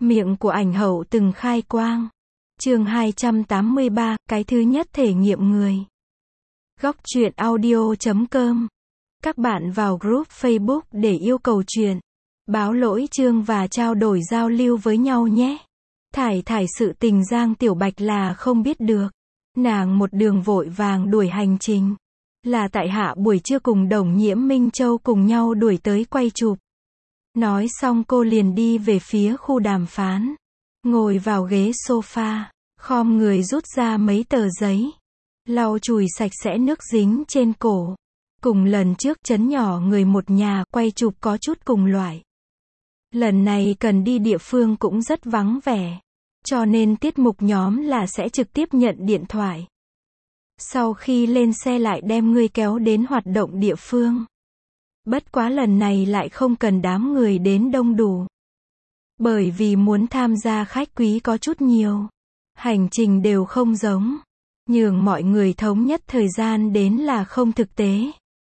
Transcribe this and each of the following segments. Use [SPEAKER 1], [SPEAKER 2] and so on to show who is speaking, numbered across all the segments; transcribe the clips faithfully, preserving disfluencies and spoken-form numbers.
[SPEAKER 1] Miệng của ảnh hậu từng khai quang. Chương hai trăm tám mươi ba, cái thứ nhất thể nghiệm người. Góc truyện audio chấm com. Các bạn vào group Facebook để yêu cầu truyện, báo lỗi chương và trao đổi giao lưu với nhau nhé. Thải thải sự tình Giang Tiểu Bạch là không biết được. Nàng một đường vội vàng đuổi hành trình. Là tại hạ buổi trưa cùng Đồng Nhiễm Minh Châu cùng nhau đuổi tới quay chụp. Nói xong cô liền đi về phía khu đàm phán. Ngồi vào ghế sofa, khom người rút ra mấy tờ giấy. Lau chùi sạch sẽ nước dính trên cổ. Cùng lần trước chấn nhỏ người một nhà quay chụp có chút cùng loại. Lần này cần đi địa phương cũng rất vắng vẻ. Cho nên tiết mục nhóm là sẽ trực tiếp nhận điện thoại. Sau khi lên xe lại đem ngươi kéo đến hoạt động địa phương. Bất quá lần này lại không cần đám người đến đông đủ. Bởi vì muốn tham gia khách quý có chút nhiều. Hành trình đều không giống. Nhường mọi người thống nhất thời gian đến là không thực tế.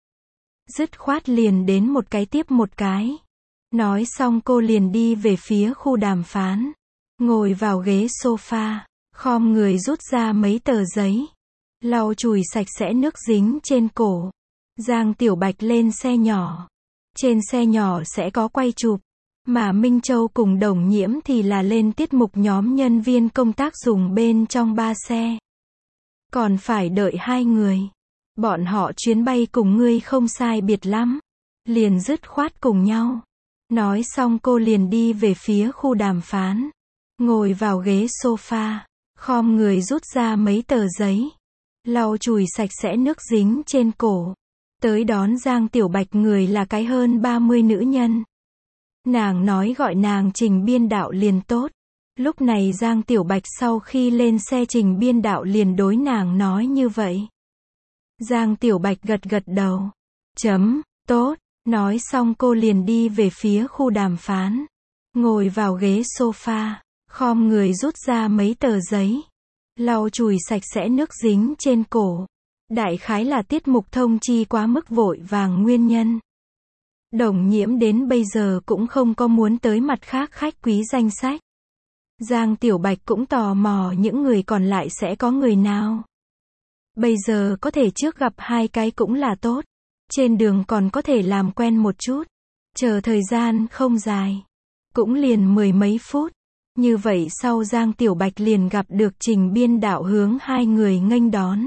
[SPEAKER 1] Dứt khoát liền đến một cái tiếp một cái. Nói xong cô liền đi về phía khu đàm phán. Ngồi vào ghế sofa, khom người rút ra mấy tờ giấy. Lau chùi sạch sẽ nước dính trên cổ. Giang Tiểu Bạch lên xe nhỏ. Trên xe nhỏ sẽ có quay chụp. Mà Minh Châu cùng Đồng Nhiễm thì là lên tiết mục nhóm nhân viên công tác dùng bên trong ba xe. Còn phải đợi hai người. Bọn họ chuyến bay cùng ngươi không sai biệt lắm. Liền dứt khoát cùng nhau. Nói xong cô liền đi về phía khu đàm phán. Ngồi vào ghế sofa, khom người rút ra mấy tờ giấy. Lau chùi sạch sẽ nước dính trên cổ. Tới đón Giang Tiểu Bạch người là cái hơn ba mươi nữ nhân. Nàng nói gọi nàng Trình biên đạo liền tốt. Lúc này Giang Tiểu Bạch sau khi lên xe Trình biên đạo liền đối nàng nói như vậy. Giang Tiểu Bạch gật gật đầu. Chấm, tốt. Nói xong cô liền đi về phía khu đàm phán. Ngồi vào ghế sofa, khom người rút ra mấy tờ giấy. Lau chùi sạch sẽ nước dính trên cổ. Đại khái là tiết mục thông chi quá mức vội vàng nguyên nhân. Đồng Nhiễm đến bây giờ cũng không có muốn tới mặt khác khách quý danh sách. Giang Tiểu Bạch cũng tò mò những người còn lại sẽ có người nào. Bây giờ có thể trước gặp hai cái cũng là tốt. Trên đường còn có thể làm quen một chút. Chờ thời gian không dài. Cũng liền mười mấy phút. Như vậy sau Giang Tiểu Bạch liền gặp được Trình biên đạo hướng hai người nghênh đón.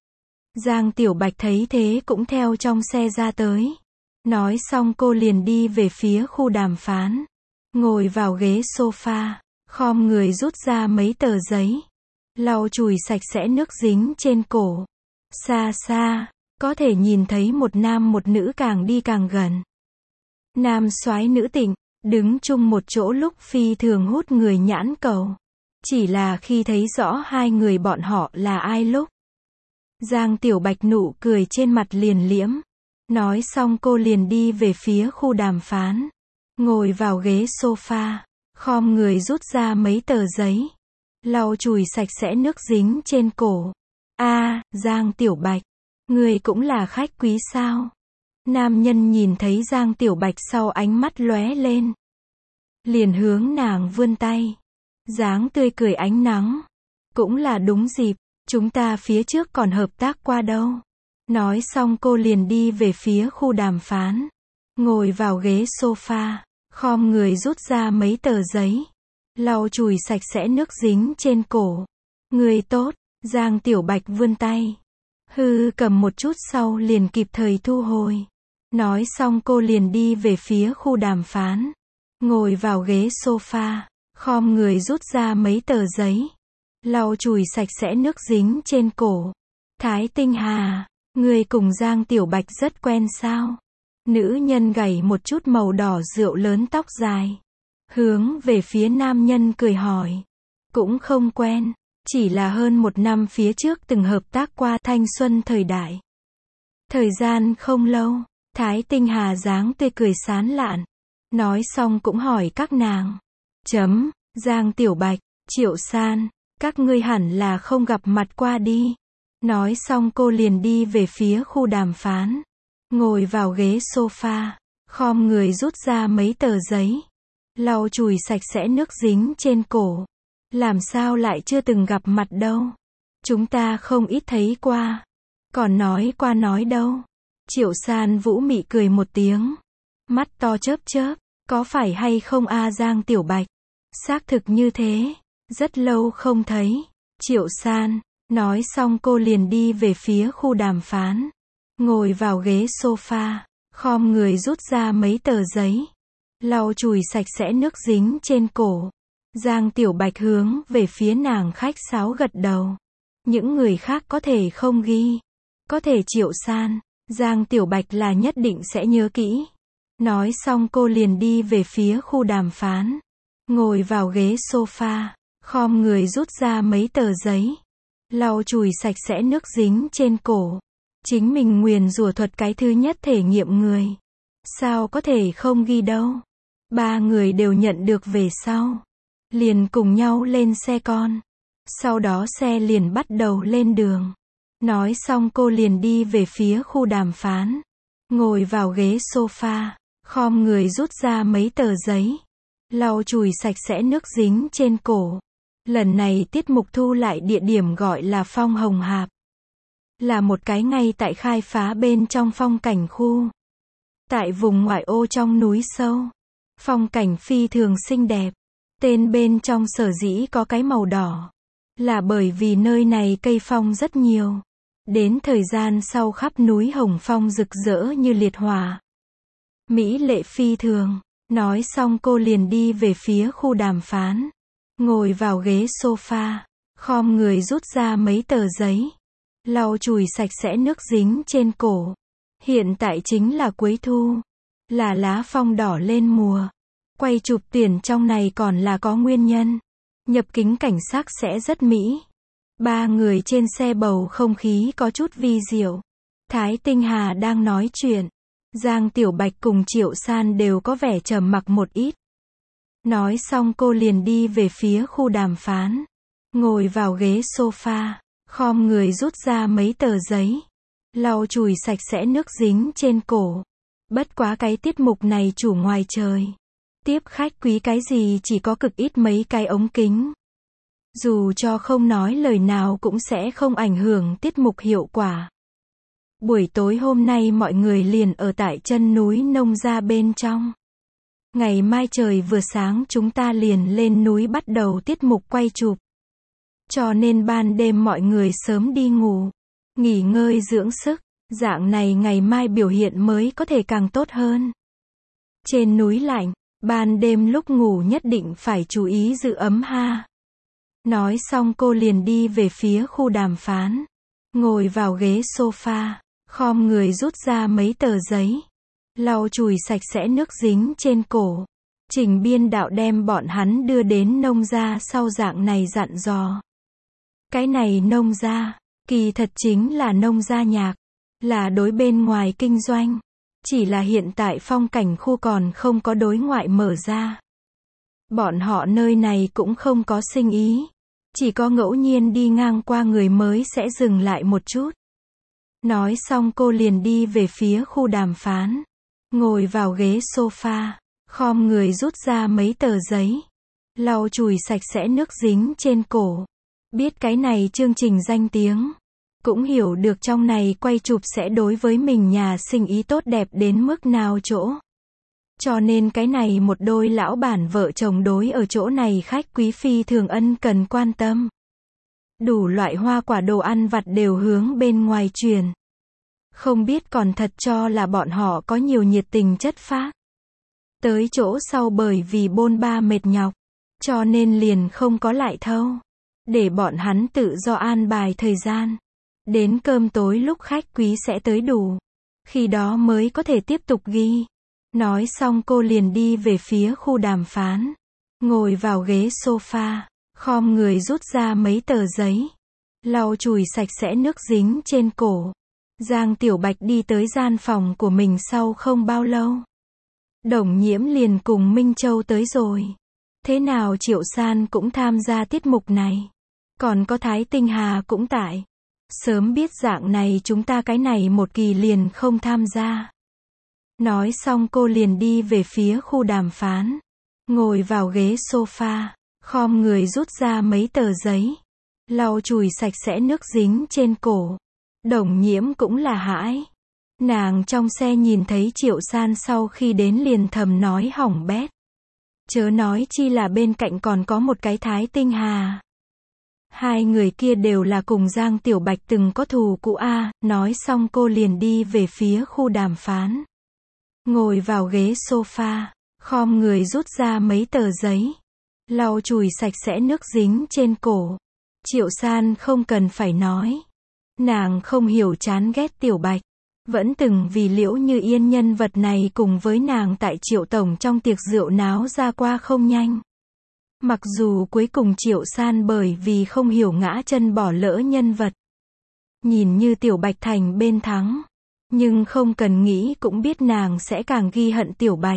[SPEAKER 1] Giang Tiểu Bạch thấy thế cũng theo trong xe ra tới. Nói xong cô liền đi về phía khu đàm phán. Ngồi vào ghế sofa, khom người rút ra mấy tờ giấy. Lau chùi sạch sẽ nước dính trên cổ. Xa xa, có thể nhìn thấy một nam một nữ càng đi càng gần. Nam soái nữ tịnh, đứng chung một chỗ lúc phi thường hút người nhãn cầu. Chỉ là khi thấy rõ hai người bọn họ là ai lúc. Giang Tiểu Bạch nụ cười trên mặt liền liễm. Nói xong cô liền đi về phía khu đàm phán. Ngồi vào ghế sofa, khom người rút ra mấy tờ giấy. Lau chùi sạch sẽ nước dính trên cổ. A, à, Giang Tiểu Bạch, người cũng là khách quý sao? Nam nhân nhìn thấy Giang Tiểu Bạch sau ánh mắt lóe lên. Liền hướng nàng vươn tay. Dáng tươi cười ánh nắng. Cũng là đúng dịp, chúng ta phía trước còn hợp tác qua đâu. Nói xong cô liền đi về phía khu đàm phán. Ngồi vào ghế sofa, khom người rút ra mấy tờ giấy. Lau chùi sạch sẽ nước dính trên cổ. Người tốt, Giang Tiểu Bạch vươn tay. Hư cầm một chút sau liền kịp thời thu hồi. Nói xong cô liền đi về phía khu đàm phán. Ngồi vào ghế sofa, khom người rút ra mấy tờ giấy. Lau chùi sạch sẽ nước dính trên cổ. Thái Tinh Hà, người cùng Giang Tiểu Bạch rất quen sao? Nữ nhân gảy một chút màu đỏ rượu lớn tóc dài. Hướng về phía nam nhân cười hỏi. Cũng không quen. Chỉ là hơn một năm phía trước từng hợp tác qua thanh xuân thời đại. Thời gian không lâu. Thái Tinh Hà dáng tươi cười sán lạn. Nói xong cũng hỏi các nàng. Chấm, Giang Tiểu Bạch, Triệu San, các ngươi hẳn là không gặp mặt qua đi. Nói xong cô liền đi về phía khu đàm phán. Ngồi vào ghế sofa, khom người rút ra mấy tờ giấy. lau chùi sạch sẽ nước dính trên cổ. Làm sao lại chưa từng gặp mặt đâu. Chúng ta không ít thấy qua. Còn nói qua nói đâu. Triệu San Vũ mị cười một tiếng. Mắt to chớp chớp. Có phải hay không a Giang Tiểu Bạch? Xác thực như thế. Rất lâu không thấy. Triệu San. Nói xong cô liền đi về phía khu đàm phán. Ngồi vào ghế sofa. Khom người rút ra mấy tờ giấy. Lau chùi sạch sẽ nước dính trên cổ. Giang Tiểu Bạch hướng về phía nàng khách sáo gật đầu. Những người khác có thể không ghi. Có thể Triệu San. Giang Tiểu Bạch là nhất định sẽ nhớ kỹ. Nói xong cô liền đi về phía khu đàm phán. Ngồi vào ghế sofa. Khom người rút ra mấy tờ giấy. Lau chùi sạch sẽ nước dính trên cổ. Chính mình nguyền rủa thuật cái thứ nhất thể nghiệm người. Sao có thể không ghi đâu. Ba người đều nhận được về sau. Liền cùng nhau lên xe con. Sau đó xe liền bắt đầu lên đường. Nói xong cô liền đi về phía khu đàm phán. Ngồi vào ghế sofa. Khom người rút ra mấy tờ giấy. Lau chùi sạch sẽ nước dính trên cổ. Lần này tiết mục thu lại địa điểm gọi là Phong Hồng Hạp. Là một cái ngay tại khai phá bên trong phong cảnh khu. Tại vùng ngoại ô trong núi sâu. Phong cảnh phi thường xinh đẹp. Tên bên trong sở dĩ có cái màu đỏ. Là bởi vì nơi này cây phong rất nhiều. Đến thời gian sau khắp núi hồng phong rực rỡ như liệt hỏa. Mỹ lệ phi thường. Nói xong cô liền đi về phía khu đàm phán. Ngồi vào ghế sofa. Khom người rút ra mấy tờ giấy. Lau chùi sạch sẽ nước dính trên cổ. Hiện tại chính là cuối thu. Là lá phong đỏ lên mùa. Quay chụp tiền trong này còn là có nguyên nhân. Nhập kính cảnh sắc sẽ rất mỹ. Ba người trên xe bầu không khí có chút vi diệu. Thái Tinh Hà đang nói chuyện. Giang Tiểu Bạch cùng Triệu San đều có vẻ trầm mặc một ít. Nói xong cô liền đi về phía khu đàm phán. Ngồi vào ghế sofa. Khom người rút ra mấy tờ giấy. Lau chùi sạch sẽ nước dính trên cổ. Bất quá cái tiết mục này chủ ngoài trời. Tiếp khách quý cái gì chỉ có cực ít mấy cái ống kính. Dù cho không nói lời nào cũng sẽ không ảnh hưởng tiết mục hiệu quả. Buổi tối hôm nay mọi người liền ở tại chân núi Nông Gia bên trong. Ngày mai trời vừa sáng chúng ta liền lên núi bắt đầu tiết mục quay chụp. Cho nên ban đêm mọi người sớm đi ngủ. Nghỉ ngơi dưỡng sức. Dạng này ngày mai biểu hiện mới có thể càng tốt hơn. Trên núi lạnh. Ban đêm lúc ngủ nhất định phải chú ý giữ ấm ha. Nói xong cô liền đi về phía khu đàm phán. Ngồi vào ghế sofa. Khom người rút ra mấy tờ giấy. Lau chùi sạch sẽ nước dính trên cổ. Trình biên đạo đem bọn hắn đưa đến Nông Gia sau dạng này dặn dò. Cái này Nông Gia, kỳ thật chính là Nông Gia nhạc. Là đối bên ngoài kinh doanh. Chỉ là hiện tại phong cảnh khu còn không có đối ngoại mở ra. Bọn họ nơi này cũng không có sinh ý. Chỉ có ngẫu nhiên đi ngang qua người mới sẽ dừng lại một chút. Nói xong cô liền đi về phía khu đàm phán. Ngồi vào ghế sofa. Khom người rút ra mấy tờ giấy. Lau chùi sạch sẽ nước dính trên cổ. Biết cái này chương trình danh tiếng. Cũng hiểu được trong này quay chụp sẽ đối với mình nhà sinh ý tốt đẹp đến mức nào chỗ. Cho nên cái này một đôi lão bản vợ chồng đối ở chỗ này khách quý phi thường ân cần quan tâm. Đủ loại hoa quả đồ ăn vặt đều hướng bên ngoài truyền. Không biết còn thật cho là bọn họ có nhiều nhiệt tình chất phác. Tới chỗ sau bởi vì bôn ba mệt nhọc. Cho nên liền không có lại thâu. Để bọn hắn tự do an bài thời gian. Đến cơm tối lúc khách quý sẽ tới đủ. Khi đó mới có thể tiếp tục ghi. Nói xong cô liền đi về phía khu đàm phán. Ngồi vào ghế sofa. Khom người rút ra mấy tờ giấy. Lau chùi sạch sẽ nước dính trên cổ. Giang Tiểu Bạch đi tới gian phòng của mình sau không bao lâu. Đồng Nhiễm liền cùng Minh Châu tới rồi. Thế nào Triệu San cũng tham gia tiết mục này. Còn có Thái Tinh Hà cũng tại. Sớm biết dạng này chúng ta cái này một kỳ liền không tham gia. Nói xong cô liền đi về phía khu đàm phán. ngồi vào ghế sofa, khom người rút ra mấy tờ giấy, lau chùi sạch sẽ nước dính trên cổ. Đồng Nhiễm cũng là hãi. Nàng trong xe nhìn thấy Triệu San sau khi đến liền thầm nói hỏng bét. Chớ nói chi là bên cạnh còn có một cái Thái Tinh Hà. Hai người kia đều là cùng Giang Tiểu Bạch từng có thù cũ a. Nói xong cô liền đi về phía khu đàm phán. Ngồi vào ghế sofa, khom người rút ra mấy tờ giấy, lau chùi sạch sẽ nước dính trên cổ. Triệu San không cần phải nói. Nàng không hiểu chán ghét Tiểu Bạch. Vẫn từng vì Liễu Như Yên nhân vật này cùng với nàng tại Triệu Tổng trong tiệc rượu náo ra qua không nhanh. Mặc dù cuối cùng Triệu San bởi vì không hiểu ngã chân bỏ lỡ nhân vật. Nhìn như Tiểu Bạch thành bên thắng. Nhưng không cần nghĩ cũng biết nàng sẽ càng ghi hận Tiểu Bạch.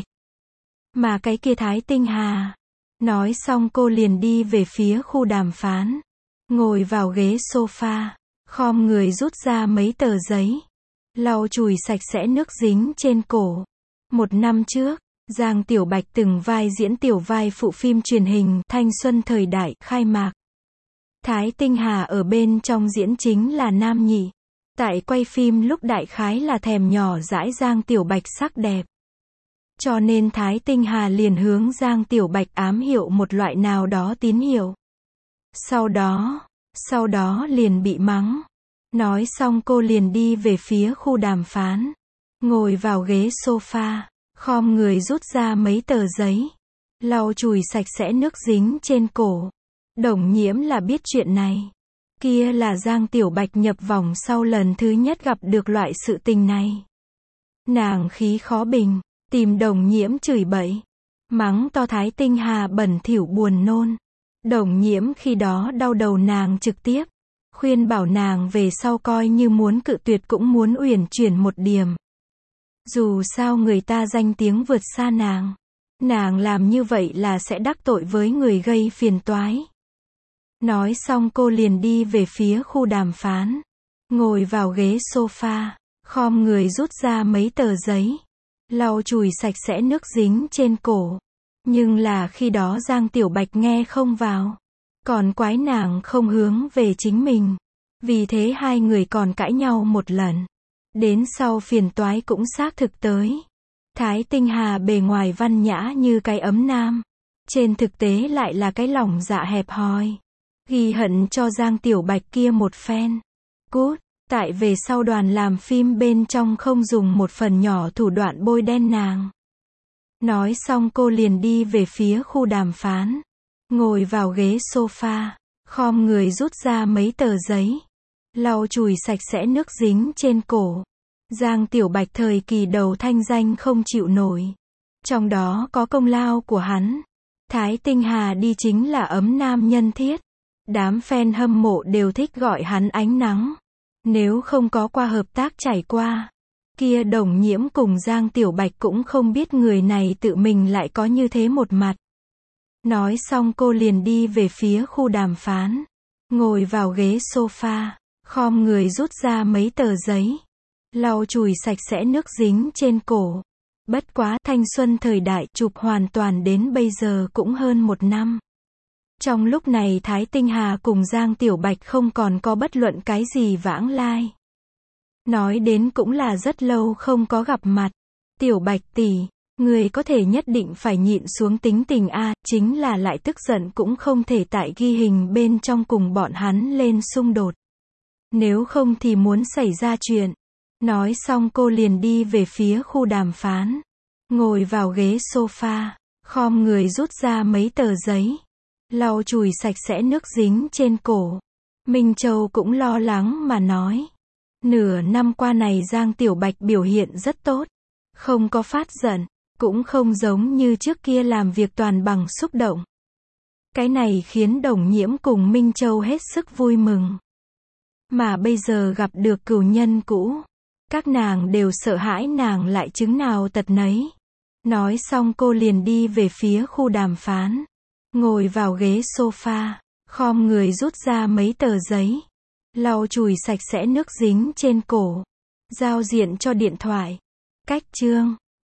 [SPEAKER 1] Mà cái kia Thái Tinh Hà. Nói xong cô liền đi về phía khu đàm phán. Ngồi vào ghế sofa, khom người rút ra mấy tờ giấy, lau chùi sạch sẽ nước dính trên cổ. Một năm trước, Giang Tiểu Bạch từng vai diễn tiểu vai phụ phim truyền hình Thanh Xuân Thời Đại khai mạc. Thái Tinh Hà ở bên trong diễn chính là nam nhị. Tại quay phim lúc đại khái là thèm nhỏ dãi Giang Tiểu Bạch sắc đẹp. Cho nên Thái Tinh Hà liền hướng Giang Tiểu Bạch ám hiệu một loại nào đó tín hiệu. Sau đó, sau đó liền bị mắng. Nói xong cô liền đi về phía khu đàm phán. Ngồi vào ghế sofa, khom người rút ra mấy tờ giấy, lau chùi sạch sẽ nước dính trên cổ. Đồng Nhiễm là biết chuyện này. Kia là Giang Tiểu Bạch nhập vòng sau lần thứ nhất gặp được loại sự tình này. Nàng khí khó bình, tìm Đồng Nhiễm chửi bậy, mắng to Thái Tinh Hà bẩn thỉu buồn nôn. Đồng Nhiễm khi đó đau đầu nàng trực tiếp, khuyên bảo nàng về sau coi như muốn cự tuyệt cũng muốn uyển chuyển một điểm. Dù sao người ta danh tiếng vượt xa nàng. Nàng làm như vậy là sẽ đắc tội với người gây phiền toái. Nói xong cô liền đi về phía khu đàm phán. Ngồi vào ghế sofa, khom người rút ra mấy tờ giấy, lau chùi sạch sẽ nước dính trên cổ. Nhưng là khi đó Giang Tiểu Bạch nghe không vào. Còn quái nàng không hướng về chính mình. Vì thế hai người còn cãi nhau một lần. Đến sau phiền toái cũng xác thực tới. Thái Tinh Hà bề ngoài văn nhã như cái ấm nam. Trên thực tế lại là cái lòng dạ hẹp hòi. Ghi hận cho Giang Tiểu Bạch kia một phen. Cút, tại về sau đoàn làm phim bên trong không dùng một phần nhỏ thủ đoạn bôi đen nàng. Nói xong cô liền đi về phía khu đàm phán. Ngồi vào ghế sofa, khom người rút ra mấy tờ giấy, lau chùi sạch sẽ nước dính trên cổ. Giang Tiểu Bạch thời kỳ đầu thanh danh không chịu nổi. Trong đó có công lao của hắn. Thái Tinh Hà đi chính là ấm nam nhân thiết. Đám fan hâm mộ đều thích gọi hắn ánh nắng. Nếu không có qua hợp tác trải qua, kia Đồng Nhiễm cùng Giang Tiểu Bạch cũng không biết người này tự mình lại có như thế một mặt. Nói xong cô liền đi về phía khu đàm phán. Ngồi vào ghế sofa, khom người rút ra mấy tờ giấy, lau chùi sạch sẽ nước dính trên cổ. Bất quá Thanh Xuân Thời Đại chụp hoàn toàn đến bây giờ cũng hơn một năm. Trong lúc này Thái Tinh Hà cùng Giang Tiểu Bạch không còn có bất luận cái gì vãng lai. Nói đến cũng là rất lâu không có gặp mặt. Tiểu Bạch tỷ, người có thể nhất định phải nhịn xuống tính tình a, chính là lại tức giận cũng không thể tại ghi hình bên trong cùng bọn hắn lên xung đột. Nếu không thì muốn xảy ra chuyện. Nói xong cô liền đi về phía khu đàm phán. Ngồi vào ghế sofa, khom người rút ra mấy tờ giấy, lau chùi sạch sẽ nước dính trên cổ. Minh Châu cũng lo lắng mà nói. Nửa năm qua này Giang Tiểu Bạch biểu hiện rất tốt. Không có phát giận, cũng không giống như trước kia làm việc toàn bằng xúc động. Cái này khiến Đồng Nhiễm cùng Minh Châu hết sức vui mừng. Mà bây giờ gặp được cửu nhân cũ, các nàng đều sợ hãi nàng lại chứng nào tật nấy. Nói xong cô liền đi về phía khu đàm phán. Ngồi vào ghế sofa, khom người rút ra mấy tờ giấy, lau chùi sạch sẽ nước dính trên cổ. Giao diện cho điện thoại. Cách chương